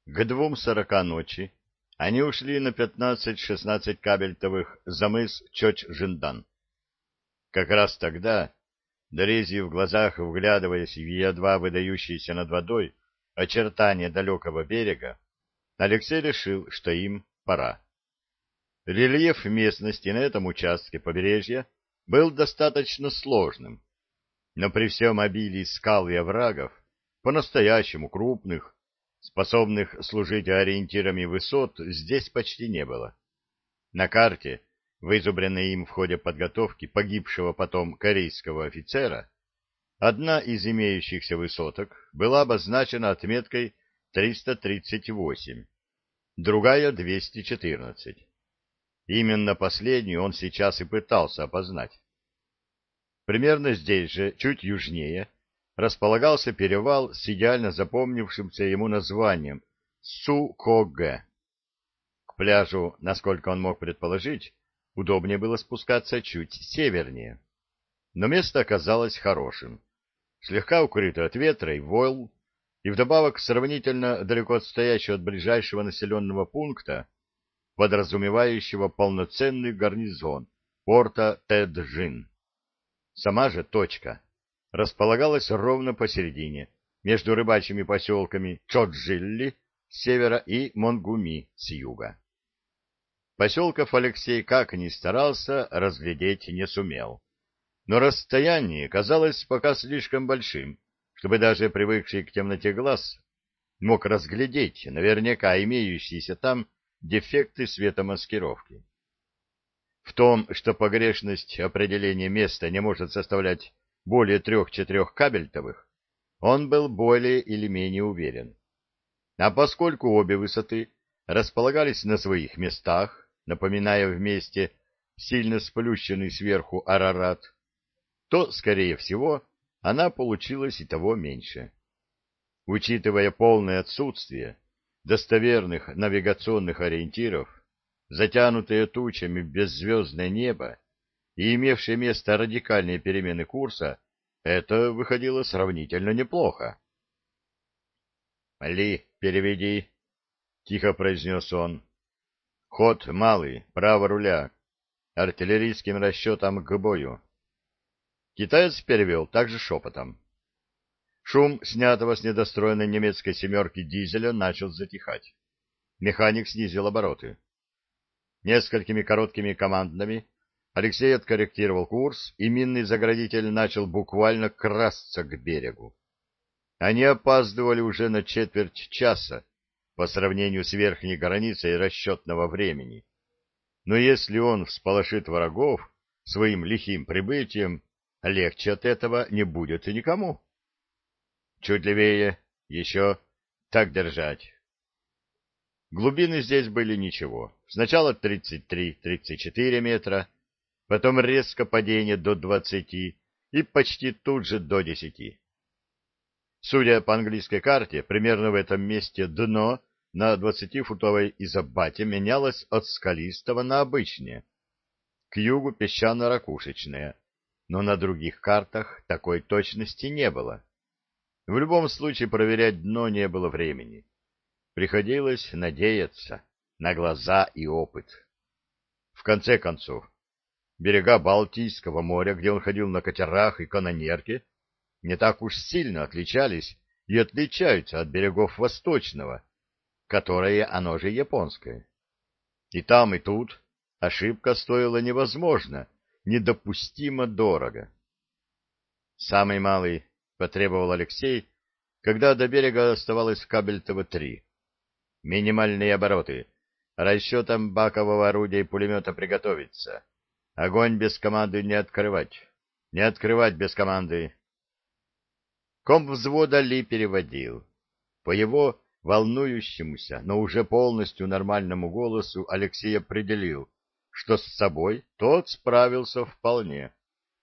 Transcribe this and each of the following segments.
К 2:40 ночи они ушли на 15-16 кабельтовых за мыс Чоч-Жиндан. Как раз тогда, дорезив в глазах, вглядываясь в едва выдающиеся над водой очертания далекого берега, Алексей решил, что им пора. Рельеф местности на этом участке побережья был достаточно сложным, но при всем обилии скал и оврагов, по-настоящему крупных, способных служить ориентирами высот, здесь почти не было. На карте, вызубренной им в ходе подготовки погибшего потом корейского офицера, одна из имеющихся высоток была обозначена отметкой 338, другая — 214. Именно последнюю он сейчас и пытался опознать. Примерно здесь же, чуть южнее, располагался перевал с идеально запомнившимся ему названием Су-Ко-Гэ. К пляжу, насколько он мог предположить, удобнее было спускаться чуть севернее. Но место оказалось хорошим, слегка укрыто от ветра и волн, и вдобавок сравнительно далеко отстоящего от ближайшего населенного пункта, подразумевающего полноценный гарнизон порта Тэджин. Сама же точка располагалась ровно посередине, между рыбачьими поселками Чоджилли с севера и Монгуми с юга. Поселков Алексей, как ни старался, разглядеть не сумел, но расстояние казалось пока слишком большим, чтобы даже привыкший к темноте глаз мог разглядеть наверняка имеющиеся там дефекты светомаскировки. В том, что погрешность определения места не может составлять более 3-4 кабельтовых, он был более или менее уверен. А поскольку обе высоты располагались на своих местах, напоминая вместе сильно сплющенный сверху Арарат, то, скорее всего, она получилась и того меньше. Учитывая полное отсутствие достоверных навигационных ориентиров, затянутые тучами беззвездное небо и имевшие место радикальные перемены курса, это выходило сравнительно неплохо. — Ли, переведи, — тихо произнес он. — Ход малый, право руля, артиллерийским расчетом к бою. Китаец перевел также шепотом. Шум снятого с недостроенной немецкой «семерки» дизеля начал затихать. Механик снизил обороты. Несколькими короткими командами Алексей откорректировал курс, и минный заградитель начал буквально красться к берегу. Они опаздывали уже на четверть часа по сравнению с верхней границей расчетного времени. Но если он всполошит врагов своим лихим прибытием, легче от этого не будет и никому. Чуть левее, еще, так держать. Глубины здесь были ничего. Сначала 33-34 метра, потом резко падение до 20 и почти тут же до 10. Судя по английской карте, примерно в этом месте дно на 20-футовой изобате менялось от скалистого на обычное. К югу песчано-ракушечное, но на других картах такой точности не было. В любом случае проверять дно не было времени. Приходилось надеяться на глаза и опыт. В конце концов, берега Балтийского моря, где он ходил на катерах и канонерке, не так уж сильно отличались и отличаются от берегов Восточного, которое оно же японское. И там, и тут ошибка стоила невозможно, недопустимо дорого. Самый малый потребовал Алексей, когда до берега оставалось кабельтово 3. Минимальные обороты. Расчетом бакового орудия и пулемета приготовиться. Огонь без команды не открывать. Не открывать без команды. Комвзвода Ли переводил. По его волнующемуся, но уже полностью нормальному голосу Алексей определил, что с собой тот справился вполне.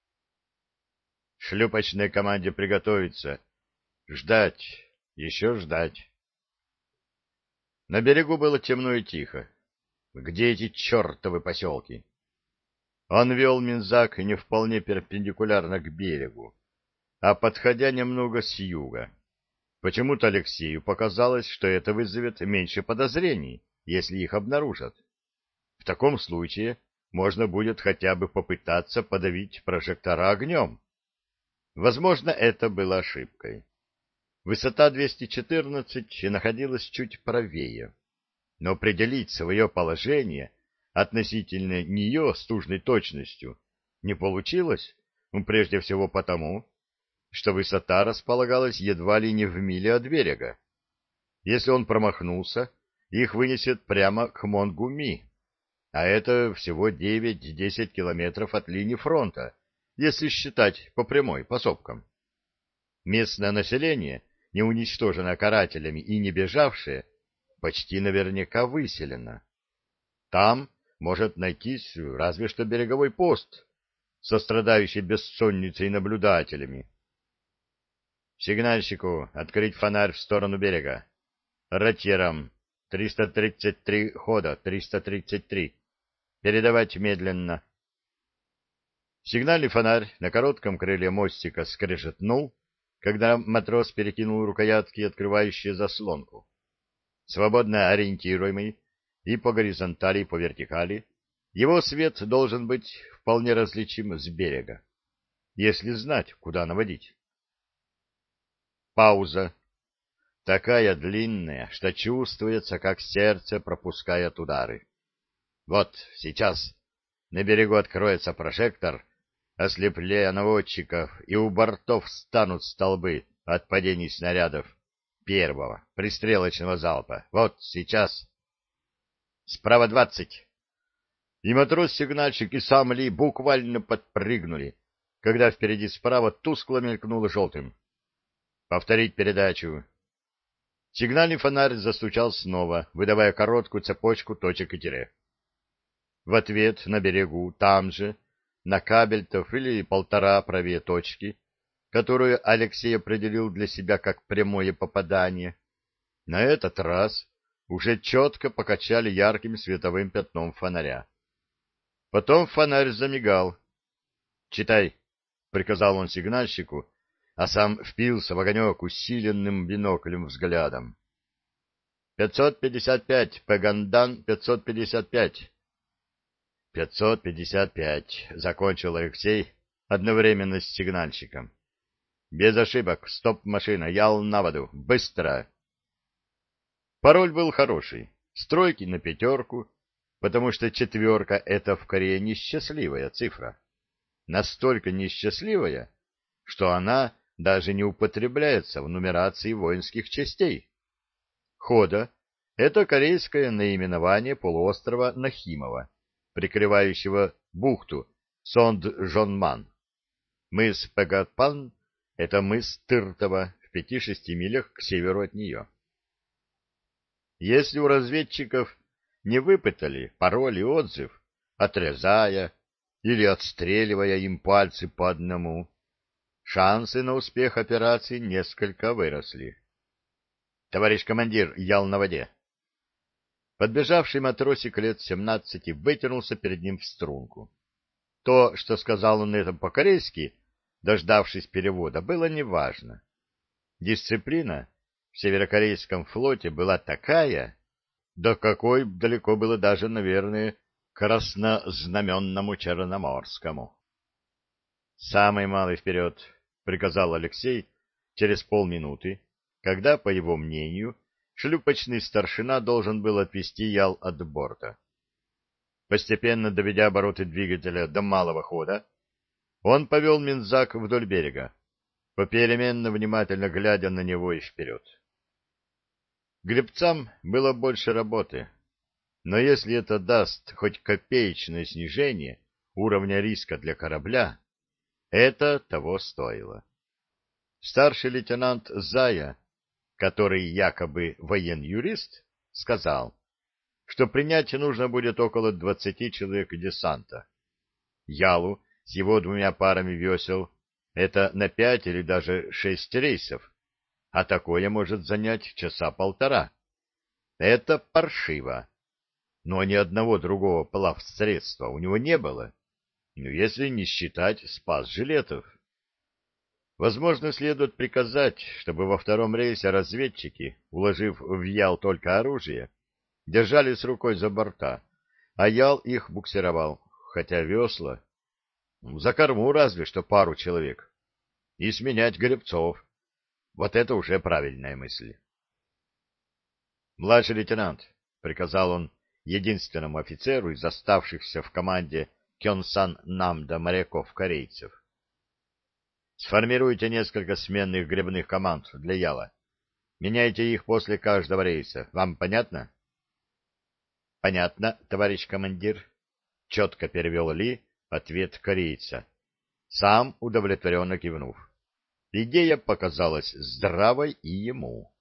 Шлюпочной команде приготовиться. Ждать. Еще ждать. На берегу было темно и тихо. Где эти чертовы поселки? Он вел Минзак не вполне перпендикулярно к берегу, а подходя немного с юга. Почему-то Алексею показалось, что это вызовет меньше подозрений, если их обнаружат. В таком случае можно будет хотя бы попытаться подавить прожектора огнем. Возможно, это было ошибкой. Высота 214 находилась чуть правее, но определить свое положение относительно нее с нужной точностью не получилось, прежде всего потому, что высота располагалась едва ли не в миле от берега. Если он промахнулся, их вынесет прямо к Монгуми, а это всего 9-10 километров от линии фронта, если считать по прямой, по сопкам. Местное население, не уничтоженное карателями и не бежавшее, почти наверняка выселено. Там может найтись разве что береговой пост, со страдающей бессонницей наблюдателями. Сигнальщику открыть фонарь в сторону берега. Ротьерам 333 хода, 333. Передавать медленно. Сигнальный фонарь на коротком крыле мостика скрежетнул, когда матрос перекинул рукоятки, открывающие заслонку. Свободно ориентируемый и по горизонтали, и по вертикали, его свет должен быть вполне различим с берега, если знать, куда наводить. Пауза. Такая длинная, что чувствуется, как сердце пропускает удары. Вот сейчас на берегу откроется прожектор, ослепляя наводчиков, и у бортов станут столбы от падений снарядов первого пристрелочного залпа. Вот сейчас. Справа 20. И матрос-сигнальщик, и сам Ли буквально подпрыгнули, когда впереди справа тускло мелькнуло желтым. Повторить передачу. Сигнальный фонарь застучал снова, выдавая короткую цепочку точек и тире. В ответ на берегу, там же, на кабельтов или полтора правее точки, которую Алексей определил для себя как прямое попадание, на этот раз уже четко покачали ярким световым пятном фонаря. Потом фонарь замигал. «Читай», — приказал он сигнальщику, а сам впился в огонек усиленным биноклем взглядом. 555, Пегандан, 555. 555, закончил Алексей одновременно с сигнальщиком. Без ошибок, стоп-машина, ял на воду, быстро. Пароль был хороший, стройки на 5, потому что 4 — это в Корее несчастливая цифра. Настолько несчастливая, что она даже не употребляется в нумерации воинских частей. Хода — это корейское наименование полуострова Нахимова, прикрывающего бухту Сонд-Жонман. Мыс Пегатпан — это мыс Тыртова в 5-6 милях к северу от нее. Если у разведчиков не выпытали пароль и отзыв, отрезая или отстреливая им пальцы по одному, шансы на успех операции несколько выросли. «Товарищ командир, ял на воде!» Подбежавший матросик лет 17 вытянулся перед ним в струнку. То, что сказал он это по-корейски, дождавшись перевода, было неважно. Дисциплина в северокорейском флоте была такая, до какой далеко было даже, наверное, краснознаменному Черноморскому. «Самый малый вперед!» — приказал Алексей через полминуты, когда, по его мнению, шлюпочный старшина должен был отвести ял от борта. Постепенно доведя обороты двигателя до малого хода, он повел Минзак вдоль берега, попеременно внимательно глядя на него и вперед. Гребцам было больше работы, но если это даст хоть копеечное снижение уровня риска для корабля, это того стоило. Старший лейтенант Зая, который якобы воен-юрист, сказал, что принять нужно будет около 20 человек десанта. Ялу с его 2 парами весел — это на 5 или даже 6 рейсов, а такое может занять часа полтора. Это паршиво. Но ни одного другого плавсредства у него не было, ну, если не считать спас-жилетов. Возможно, следует приказать, чтобы во втором рейсе разведчики, уложив в ял только оружие, держались рукой за борта, а ял их буксировал, хотя весла... За корму разве что пару человек. И сменять гребцов. Вот это уже правильная мысль. «Младший лейтенант», — приказал он единственному офицеру из оставшихся в команде Кёнсан-Намда моряков-корейцев. «Сформируйте несколько сменных гребных команд для яла. Меняйте их после каждого рейса. Вам понятно?» «Понятно, товарищ командир», — четко перевел Ли ответ корейца, сам удовлетворенно кивнув. Идея показалась здравой и ему.